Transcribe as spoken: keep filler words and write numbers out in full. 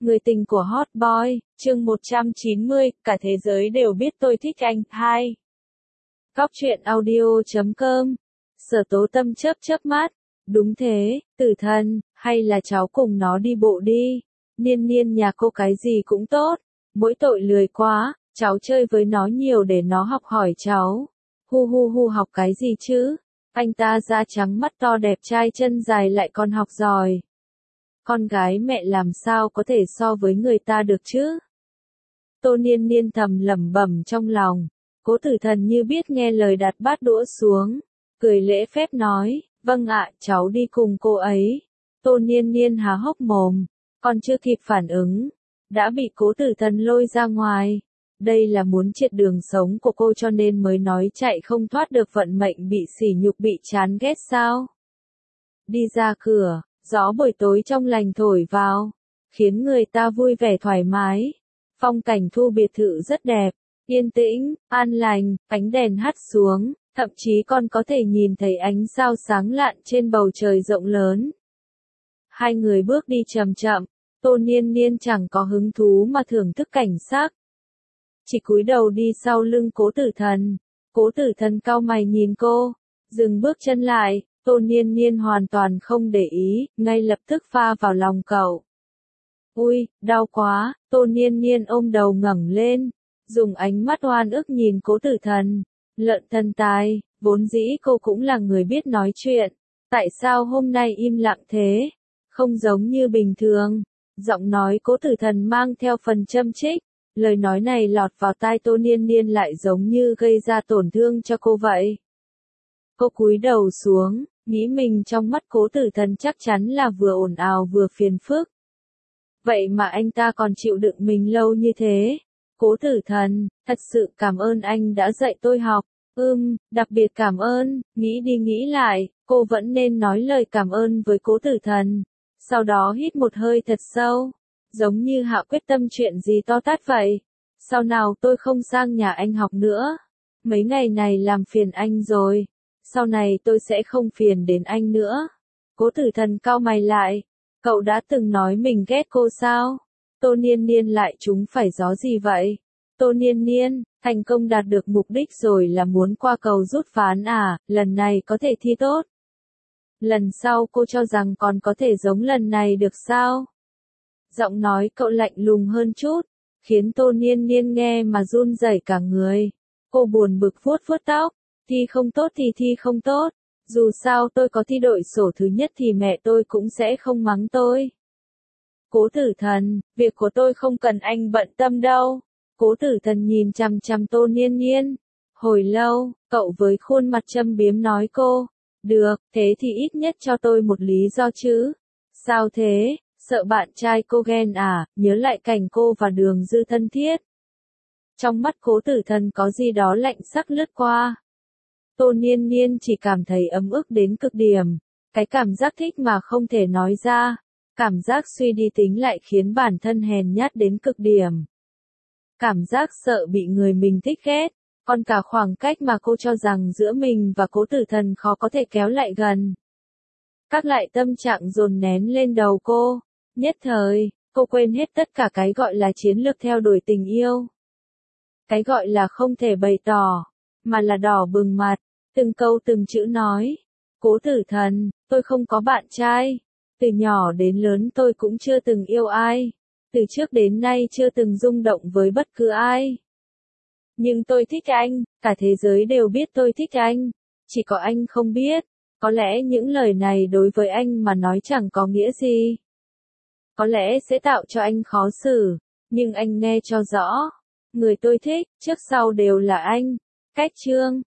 Người tình của Hot Boy, chương một trăm chín mươi, cả thế giới đều biết tôi thích anh. hai. Góc truyện audio chấm com. Sở Tố Tâm chớp chớp mắt. Đúng thế, Tử Thần, hay là cháu cùng nó đi bộ đi. Niên Niên nhà cô cái gì cũng tốt. Mỗi tội lười quá, cháu chơi với nó nhiều để nó học hỏi cháu. Hu hu hu, học cái gì chứ? Anh ta da trắng mắt to đẹp trai chân dài lại còn học giỏi. Con gái mẹ làm sao có thể so với người ta được chứ? Tô Niên Niên thầm lẩm bẩm trong lòng. Cố Tử Thần như biết nghe lời đặt bát đũa xuống, cười lễ phép nói, vâng ạ, cháu đi cùng cô ấy. Tô Niên Niên há hốc mồm, còn chưa kịp phản ứng, đã bị Cố Tử Thần lôi ra ngoài. Đây là muốn triệt đường sống của cô cho nên mới nói chạy không thoát được vận mệnh, bị sỉ nhục bị chán ghét sao? Đi ra cửa, gió buổi tối trong lành thổi vào, khiến người ta vui vẻ thoải mái. Phong cảnh thu biệt thự rất đẹp, yên tĩnh, an lành, ánh đèn hắt xuống, thậm chí còn có thể nhìn thấy ánh sao sáng lạn trên bầu trời rộng lớn. Hai người bước đi chậm chậm, Tô Niên Niên chẳng có hứng thú mà thưởng thức cảnh sắc. Chỉ cúi đầu đi sau lưng Cố Tử Thần. Cố Tử Thần cau mày nhìn cô, dừng bước chân lại. Tô Niên Niên hoàn toàn không để ý, ngay lập tức pha vào lòng cậu. Ui, đau quá, Tô Niên Niên ôm đầu ngẩng lên, dùng ánh mắt oan ức nhìn Cố Tử Thần. Lợn thần tài, vốn dĩ cô cũng là người biết nói chuyện, tại sao hôm nay im lặng thế? Không giống như bình thường. Giọng nói Cố Tử Thần mang theo phần châm chích, lời nói này lọt vào tai Tô Niên Niên lại giống như gây ra tổn thương cho cô vậy. Cô cúi đầu xuống, nghĩ mình trong mắt Cố Tử Thần chắc chắn là vừa ồn ào vừa phiền phức. Vậy mà anh ta còn chịu đựng mình lâu như thế. Cố Tử Thần, thật sự cảm ơn anh đã dạy tôi học. Ừm, đặc biệt cảm ơn. Nghĩ đi nghĩ lại, cô vẫn nên nói lời cảm ơn với Cố Tử Thần. Sau đó hít một hơi thật sâu, giống như hạ quyết tâm chuyện gì to tát vậy. Sau nào tôi không sang nhà anh học nữa. Mấy ngày này làm phiền anh rồi. Sau này tôi sẽ không phiền đến anh nữa. Cố Tử Thần cau mày lại. Cậu đã từng nói mình ghét cô sao? Tô Niên Niên lại trúng phải gió gì vậy? Tô Niên Niên, thành công đạt được mục đích rồi là muốn qua cầu rút ván à, lần này có thể thi tốt. Lần sau cô cho rằng còn có thể giống lần này được sao? Giọng nói cậu lạnh lùng hơn chút, khiến Tô Niên Niên nghe mà run rẩy cả người. Cô buồn bực vuốt vuốt tóc, thi không tốt thì thi không tốt. Dù sao tôi có thi đội sổ thứ nhất thì mẹ tôi cũng sẽ không mắng tôi. Cố Tử Thần, việc của tôi không cần anh bận tâm đâu. Cố Tử Thần nhìn chằm chằm Tô Niên Niên. Hồi lâu, cậu với khuôn mặt châm biếm nói cô. Được, thế thì ít nhất cho tôi một lý do chứ. Sao thế, sợ bạn trai cô ghen à, nhớ lại cảnh cô và Đường Dư thân thiết. Trong mắt Cố Tử Thần có gì đó lạnh sắc lướt qua. Tô Niên Niên chỉ cảm thấy ấm ức đến cực điểm, cái cảm giác thích mà không thể nói ra, cảm giác suy đi tính lại khiến bản thân hèn nhát đến cực điểm. Cảm giác sợ bị người mình thích ghét, còn cả khoảng cách mà cô cho rằng giữa mình và Cố Tử Thần khó có thể kéo lại gần. Các loại tâm trạng dồn nén lên đầu cô, nhất thời, cô quên hết tất cả cái gọi là chiến lược theo đuổi tình yêu. Cái gọi là không thể bày tỏ, mà là đỏ bừng mặt, từng câu từng chữ nói. Cố Tử Thần, tôi không có bạn trai. Từ nhỏ đến lớn tôi cũng chưa từng yêu ai. Từ trước đến nay chưa từng rung động với bất cứ ai. Nhưng tôi thích anh, cả thế giới đều biết tôi thích anh. Chỉ có anh không biết. Có lẽ những lời này đối với anh mà nói chẳng có nghĩa gì. Có lẽ sẽ tạo cho anh khó xử. Nhưng anh nghe cho rõ. Người tôi thích, trước sau đều là anh. Cách chương.